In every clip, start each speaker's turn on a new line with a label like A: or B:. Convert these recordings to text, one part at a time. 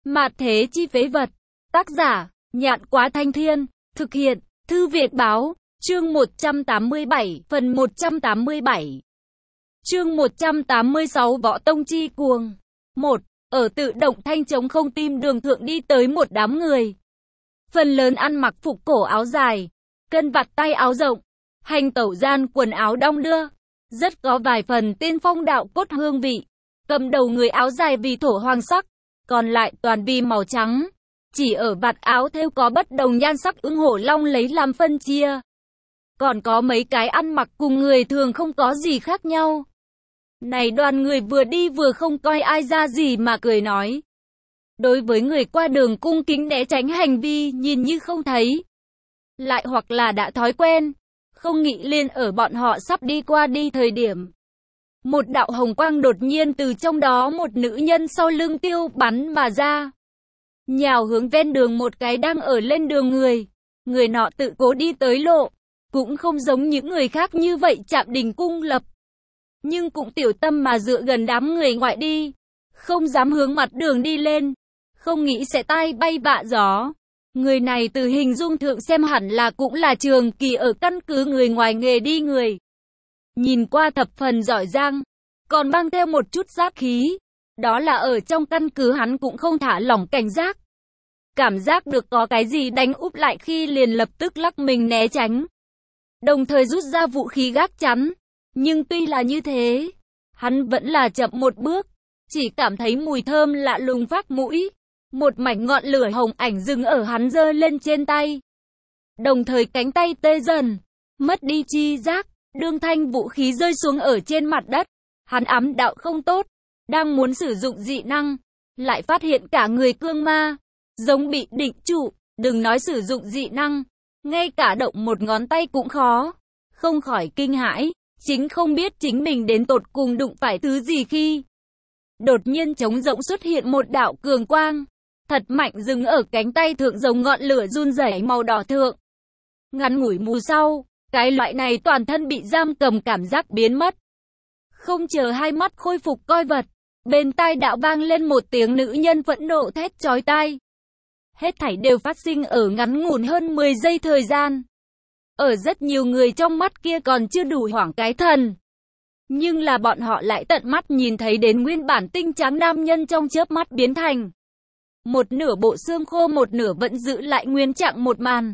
A: Mạt thế chi phế vật. Tác giả, Nhạn Quá Thanh Thiên. Thực hiện, Thư Việt Báo. Chương 187, phần 187. Chương 186 Võ Tông Chi Cuồng. 1. Ở tự động Thanh Trống Không Tim đường thượng đi tới một đám người. Phần lớn ăn mặc phục cổ áo dài, cân vạt tay áo rộng, hành tẩu gian quần áo đong đưa. Rất có vài phần tiên phong đạo cốt hương vị. Cầm đầu người áo dài vì thổ hoàng sắc, còn lại toàn vì màu trắng. Chỉ ở vạt áo thêu có bất đồng nhan sắc ưng hổ long lấy làm phân chia. Còn có mấy cái ăn mặc cùng người thường không có gì khác nhau. Này đoàn người vừa đi vừa không coi ai ra gì mà cười nói. Đối với người qua đường cung kính né tránh hành vi nhìn như không thấy. Lại hoặc là đã thói quen, không nghĩ liền ở bọn họ sắp đi qua đi thời điểm. Một đạo hồng quang đột nhiên từ trong đó một nữ nhân sau lưng tiêu bắn mà ra. Nhào hướng ven đường một cái đang ở lên đường người. Người nọ tự cố đi tới lộ. Cũng không giống những người khác như vậy chạm đình cung lập. Nhưng cũng tiểu tâm mà dựa gần đám người ngoại đi. Không dám hướng mặt đường đi lên. Không nghĩ sẽ tai bay vạ gió. Người này từ hình dung thượng xem hẳn là cũng là trường kỳ ở căn cứ người ngoài nghề đi người. Nhìn qua thập phần giỏi giang. Còn mang theo một chút sát khí. Đó là ở trong căn cứ hắn cũng không thả lỏng cảnh giác. Cảm giác được có cái gì đánh úp lại khi liền lập tức lắc mình né tránh. Đồng thời rút ra vũ khí gác chắn. Nhưng tuy là như thế, hắn vẫn là chậm một bước. Chỉ cảm thấy mùi thơm lạ lùng phát mũi. Một mảnh ngọn lửa hồng ảnh dừng ở hắn giơ lên trên tay. Đồng thời cánh tay tê dần, mất đi chi giác. Đương thanh vũ khí rơi xuống ở trên mặt đất. Hắn ám đạo không tốt. Đang muốn sử dụng dị năng. Lại phát hiện cả người cương ma. Giống bị định trụ. Đừng nói sử dụng dị năng. Ngay cả động một ngón tay cũng khó. Không khỏi kinh hãi. Chính không biết chính mình đến tột cùng đụng phải thứ gì khi. Đột nhiên trống rỗng xuất hiện một đạo cường quang. Thật mạnh dừng ở cánh tay thượng giống ngọn lửa run rẩy màu đỏ thượng. Ngắn ngủi mù sau. Cái loại này toàn thân bị giam cầm cảm giác biến mất. Không chờ hai mắt khôi phục coi vật. Bên tai đạo vang lên một tiếng nữ nhân phẫn nộ thét chói tai. Hết thảy đều phát sinh ở ngắn ngủn hơn 10 giây thời gian. Ở rất nhiều người trong mắt kia còn chưa đủ hoảng cái thần. Nhưng là bọn họ lại tận mắt nhìn thấy đến nguyên bản tinh trắng nam nhân trong chớp mắt biến thành. Một nửa bộ xương khô một nửa vẫn giữ lại nguyên trạng một màn.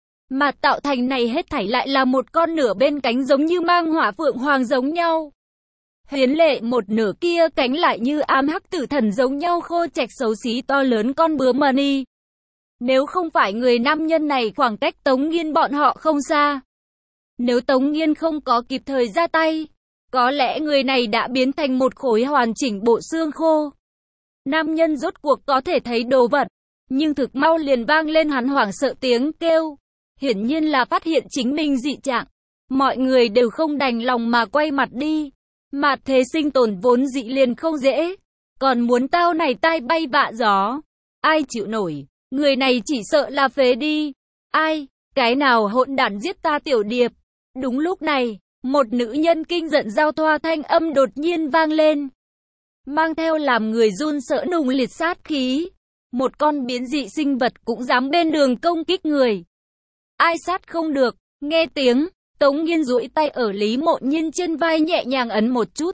A: Mà tạo thành này hết thảy lại là một con nửa bên cánh giống như mang hỏa phượng hoàng giống nhau. Hiến lệ một nửa kia cánh lại như ám hắc tử thần giống nhau khô trạch xấu xí to lớn con bướm mani. Nếu không phải người nam nhân này khoảng cách Tống Nghiên bọn họ không xa. Nếu Tống Nghiên không có kịp thời ra tay, có lẽ người này đã biến thành một khối hoàn chỉnh bộ xương khô. Nam nhân rốt cuộc có thể thấy đồ vật, nhưng thực mau liền vang lên hắn hoảng sợ tiếng kêu. Hiển nhiên là phát hiện chính mình dị trạng. Mọi người đều không đành lòng mà quay mặt đi. Mà thế sinh tồn vốn dị liền không dễ. Còn muốn tao này tai bay vạ gió. Ai chịu nổi. Người này chỉ sợ là phế đi. Ai, cái nào hỗn đản giết ta tiểu điệp. Đúng lúc này, một nữ nhân kinh giận giao thoa thanh âm đột nhiên vang lên. Mang theo làm người run sợ nùng liệt sát khí. Một con biến dị sinh vật cũng dám bên đường công kích người. Ai sát không được, nghe tiếng, Tống Nghiên duỗi tay ở Lý Mộ Nhiên trên vai nhẹ nhàng ấn một chút.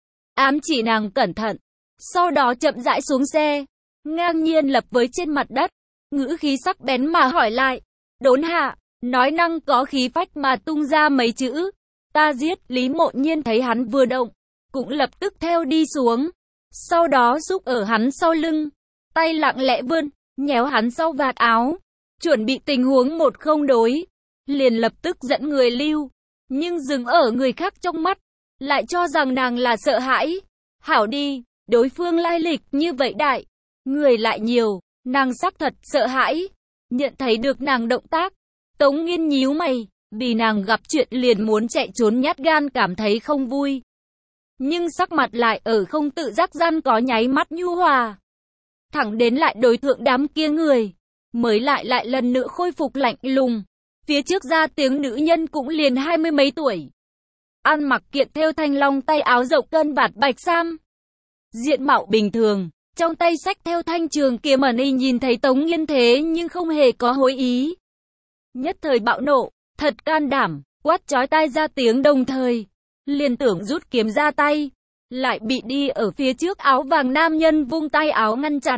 A: Ám chỉ nàng cẩn thận. Sau đó chậm rãi xuống xe, ngang nhiên lập với trên mặt đất. Ngữ khí sắc bén mà hỏi lại. Đốn hạ, nói năng có khí phách mà tung ra mấy chữ. Ta giết. Lý Mộ Nhiên thấy hắn vừa động, cũng lập tức theo đi xuống. Sau đó xúc ở hắn sau lưng. Tay lặng lẽ vươn, nhéo hắn sau vạt áo. Chuẩn bị tình huống một không đối. Liền lập tức dẫn người lưu. Nhưng dừng ở người khác trong mắt. Lại cho rằng nàng là sợ hãi. Hảo đi, đối phương lai lịch như vậy đại. Người lại nhiều. Nàng xác thật sợ hãi. Nhận thấy được nàng động tác. Tống Nghiên nhíu mày. Vì nàng gặp chuyện liền muốn chạy trốn nhát gan cảm thấy không vui. Nhưng sắc mặt lại ở không tự giác gian có nháy mắt nhu hòa. Thẳng đến lại đối thượng đám kia người. Mới lại lần nữa khôi phục lạnh lùng. Phía trước ra tiếng nữ nhân cũng liền 20 mấy tuổi. Ăn mặc kiện thêu thanh long tay áo rộng cân vạt bạch sam. Diện mạo bình thường. trong tay xách theo thanh trường kiếm ẩn y nhìn thấy Tống Nghiên thế nhưng không hề có hối ý. Nhất thời bạo nộ, thật can đảm, quát chói tai ra tiếng đồng thời, liền tưởng rút kiếm ra tay, lại bị đi ở phía trước áo vàng nam nhân vung tay áo ngăn chặn.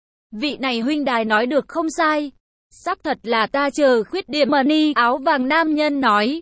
A: Vị này huynh đài nói được không sai, xác thật là ta chờ khuyết điểm ẩn y, áo vàng nam nhân nói.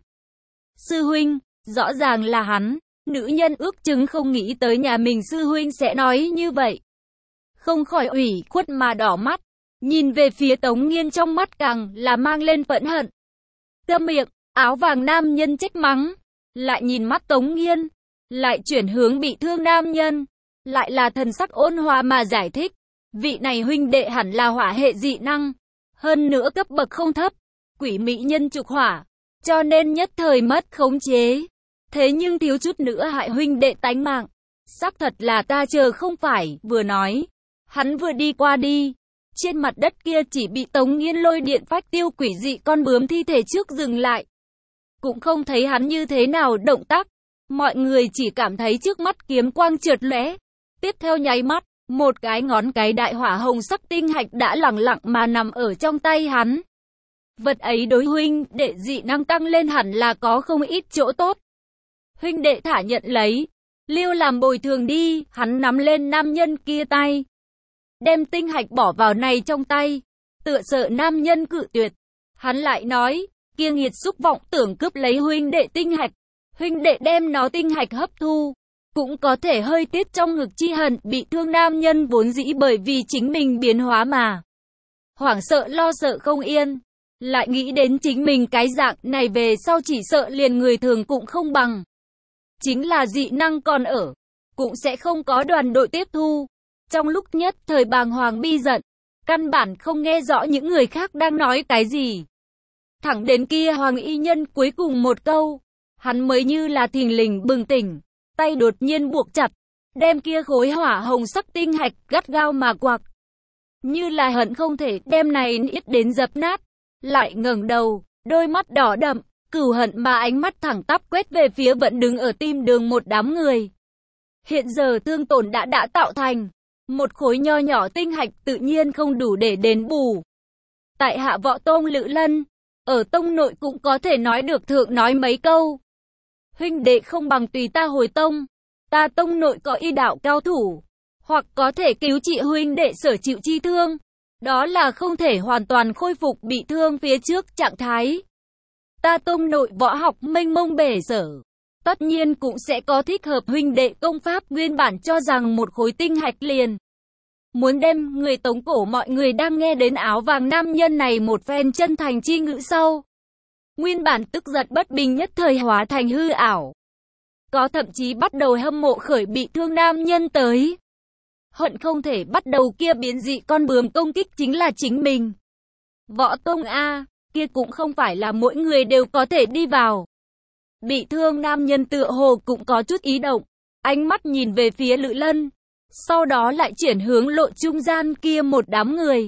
A: Sư huynh, rõ ràng là hắn, nữ nhân ước chừng không nghĩ tới nhà mình sư huynh sẽ nói như vậy. Không khỏi ủy khuất mà đỏ mắt, nhìn về phía Tống Nghiên trong mắt càng là mang lên phẫn hận. Câm miệng, áo vàng nam nhân trách mắng, lại nhìn mắt Tống Nghiên, lại chuyển hướng bị thương nam nhân, lại là thần sắc ôn hòa mà giải thích. Vị này huynh đệ hẳn là hỏa hệ dị năng, hơn nữa cấp bậc không thấp, quỷ mỹ nhân trục hỏa, cho nên nhất thời mất khống chế. Thế nhưng thiếu chút nữa hại huynh đệ tánh mạng. Xác thật là ta chờ không phải, vừa nói. Hắn vừa đi qua đi. Trên mặt đất kia chỉ bị Tống Nghiên lôi điện phách tiêu quỷ dị con bướm thi thể trước dừng lại. Cũng không thấy hắn như thế nào động tác. Mọi người chỉ cảm thấy trước mắt kiếm quang trượt lóe. Tiếp theo nháy mắt, một cái ngón cái đại hỏa hồng sắc tinh hạch đã lẳng lặng mà nằm ở trong tay hắn. Vật ấy đối huynh đệ dị năng tăng lên hẳn là có không ít chỗ tốt. Huynh đệ thả nhận lấy, liêu làm bồi thường đi, hắn nắm lên nam nhân kia tay. Đem tinh hạch bỏ vào này trong tay, tựa sợ nam nhân cự tuyệt. Hắn lại nói, kia nghiệt xúc vọng tưởng cướp lấy huynh đệ tinh hạch. Huynh đệ đem nó tinh hạch hấp thu, cũng có thể hơi tiết trong ngực chi hận bị thương nam nhân vốn dĩ bởi vì chính mình biến hóa mà. Hoảng sợ lo sợ không yên, lại nghĩ đến chính mình cái dạng này về sau chỉ sợ liền người thường cũng không bằng. Chính là dị năng còn ở, cũng sẽ không có đoàn đội tiếp thu. Trong lúc nhất thời bàng hoàng bi giận, căn bản không nghe rõ những người khác đang nói cái gì. Thẳng đến kia hoàng y nhân cuối cùng một câu, hắn mới như là thình lình bừng tỉnh, tay đột nhiên buộc chặt, đem kia khối hỏa hồng sắc tinh hạch gắt gao mà quặc. Như là hận không thể đem này ít đến dập nát, lại ngẩng đầu, đôi mắt đỏ đậm, cừu hận mà ánh mắt thẳng tắp quét về phía vẫn đứng ở tim đường một đám người. Hiện giờ thương tổn đã tạo thành, một khối nho nhỏ tinh hạch tự nhiên không đủ để đền bù. Tại hạ Võ Tông Lữ Lân, ở tông nội cũng có thể nói được thượng nói mấy câu. Huynh đệ không bằng tùy ta hồi tông, ta tông nội có y đạo cao thủ, hoặc có thể cứu trị huynh đệ sở chịu chi thương. Đó là không thể hoàn toàn khôi phục bị thương phía trước trạng thái. Ta tông nội võ học mênh mông bể dở, tất nhiên cũng sẽ có thích hợp huynh đệ công pháp nguyên bản cho rằng một khối tinh hạch liền. Muốn đem người Tống cổ mọi người đang nghe đến áo vàng nam nhân này một phen chân thành chi ngữ sau. Nguyên bản tức giận bất bình nhất thời hóa thành hư ảo. Có thậm chí bắt đầu hâm mộ khởi bị thương nam nhân tới. Hận không thể bắt đầu kia biến dị con bướm công kích chính là chính mình. Võ Tông A, kia cũng không phải là mỗi người đều có thể đi vào. Bị thương nam nhân tựa hồ cũng có chút ý động, ánh mắt nhìn về phía Lữ Lân, sau đó lại chuyển hướng lộ trung gian kia một đám người.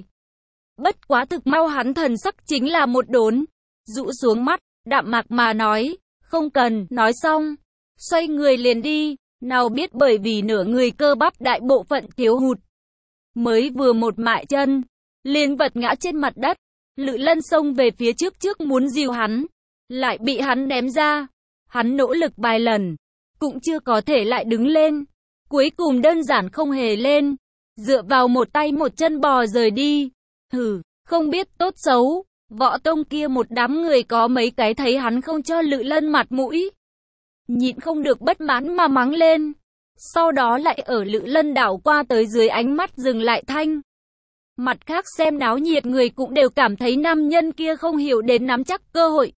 A: Bất quá thực mau hắn thần sắc chính là một đốn, rũ xuống mắt, đạm mạc mà nói, không cần, nói xong, xoay người liền đi, nào biết bởi vì nửa người cơ bắp đại bộ phận thiếu hụt. Mới vừa một mại chân, liền vật ngã trên mặt đất, Lữ Lân xông về phía trước muốn dìu hắn, lại bị hắn ném ra. Hắn nỗ lực vài lần, cũng chưa có thể lại đứng lên, cuối cùng đơn giản không hề lên, dựa vào một tay một chân bò rời đi. Hừ, không biết tốt xấu, Võ Tông kia một đám người có mấy cái thấy hắn không cho Lữ Lân mặt mũi, nhịn không được bất mãn mà mắng lên. Sau đó lại ở Lữ Lân đảo qua tới dưới ánh mắt dừng lại thanh. Mặt khác xem náo nhiệt người cũng đều cảm thấy nam nhân kia không hiểu đến nắm chắc cơ hội.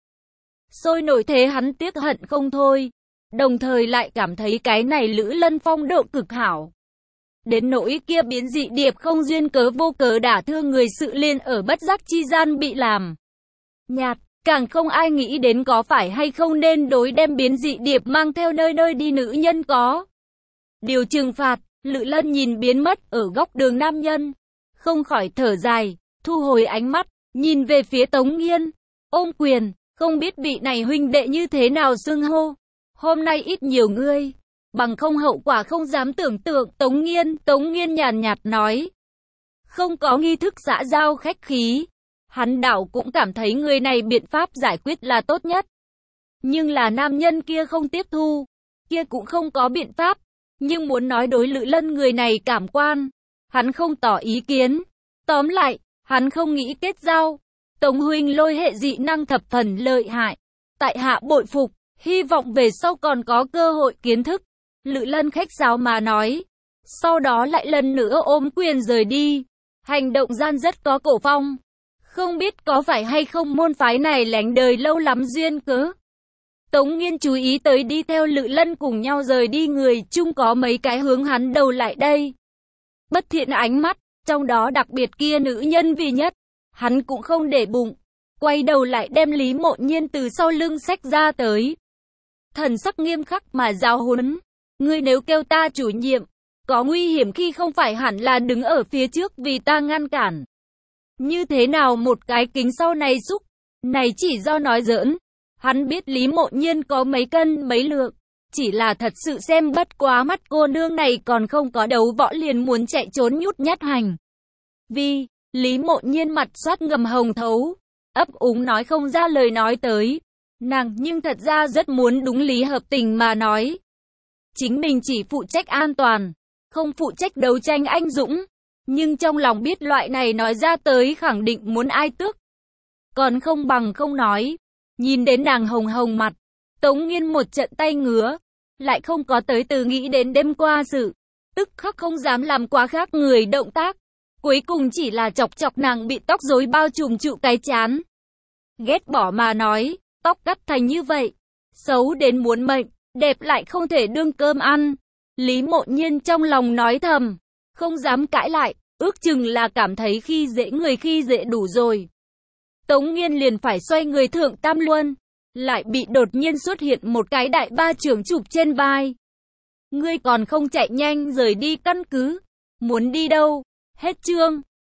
A: Sôi nổi thế hắn tiếc hận không thôi. Đồng thời lại cảm thấy cái này Lữ Lân phong độ cực hảo. Đến nỗi kia biến dị điệp không duyên cớ vô cớ đả thương người sự liền ở bất giác chi gian bị làm nhạt. Càng không ai nghĩ đến có phải hay không nên đối đem biến dị điệp mang theo nơi nơi đi nữ nhân có điều trừng phạt. Lữ Lân nhìn biến mất ở góc đường nam nhân, không khỏi thở dài, thu hồi ánh mắt, nhìn về phía Tống Nghiên, ôm quyền, không biết vị này huynh đệ như thế nào xưng hô. Hôm nay ít nhiều ngươi, bằng không hậu quả không dám tưởng tượng. Tống Nghiên nhàn nhạt nói, không có nghi thức xã giao khách khí. Hắn đảo cũng cảm thấy người này biện pháp giải quyết là tốt nhất. Nhưng là nam nhân kia không tiếp thu, kia cũng không có biện pháp. Nhưng muốn nói đối Lữ Lân người này cảm quan, hắn không tỏ ý kiến. Tóm lại, hắn không nghĩ kết giao. Tống huynh lôi hệ dị năng thập phần lợi hại. Tại hạ bội phục, hy vọng về sau còn có cơ hội kiến thức. Lữ Lân khách sáo mà nói. Sau đó lại lần nữa ôm quyền rời đi. Hành động gian rất có cổ phong. Không biết có phải hay không môn phái này lánh đời lâu lắm duyên cớ. Tống Nghiên chú ý tới đi theo Lữ Lân cùng nhau rời đi người chung có mấy cái hướng hắn đầu lại đây. Bất thiện ánh mắt, trong đó đặc biệt kia nữ nhân vì nhất. Hắn cũng không để bụng. Quay đầu lại đem Lý Mộ Nhiên từ sau lưng xách ra tới. Thần sắc nghiêm khắc mà giáo huấn. Ngươi nếu kêu ta chủ nhiệm, có nguy hiểm khi không phải hẳn là đứng ở phía trước vì ta ngăn cản. Như thế nào một cái kính sau này xúc, này chỉ do nói giỡn. Hắn biết Lý Mộ Nhiên có mấy cân mấy lượng, chỉ là thật sự xem bất quá mắt cô nương này còn không có đấu võ liền muốn chạy trốn nhút nhát hành. Vì, Lý Mộ Nhiên mặt xoát ngầm hồng thấu, ấp úng nói không ra lời nói tới. Nàng nhưng thật ra rất muốn đúng lý hợp tình mà nói. Chính mình chỉ phụ trách an toàn, không phụ trách đấu tranh anh dũng. Nhưng trong lòng biết loại này nói ra tới khẳng định muốn ai tước. Còn không bằng không nói. Nhìn đến nàng hồng hồng mặt, Tống Nghiên một trận tay ngứa. Lại không có tới từ nghĩ đến đêm qua sự. Tức khắc không dám làm quá khác người động tác. Cuối cùng chỉ là chọc chọc nàng bị tóc rối bao trùm trụ cái chán. Ghét bỏ mà nói, tóc cắt thành như vậy. Xấu đến muốn mệnh, đẹp lại không thể đương cơm ăn. Lý Mộ Nhiên trong lòng nói thầm. Không dám cãi lại, ước chừng là cảm thấy khi dễ người khi dễ đủ rồi. Tống Nghiên liền phải xoay người thượng tam luân, lại bị đột nhiên xuất hiện một cái đại ba trưởng chụp trên vai. Ngươi còn không chạy nhanh rời đi căn cứ, muốn đi đâu? Hết chương.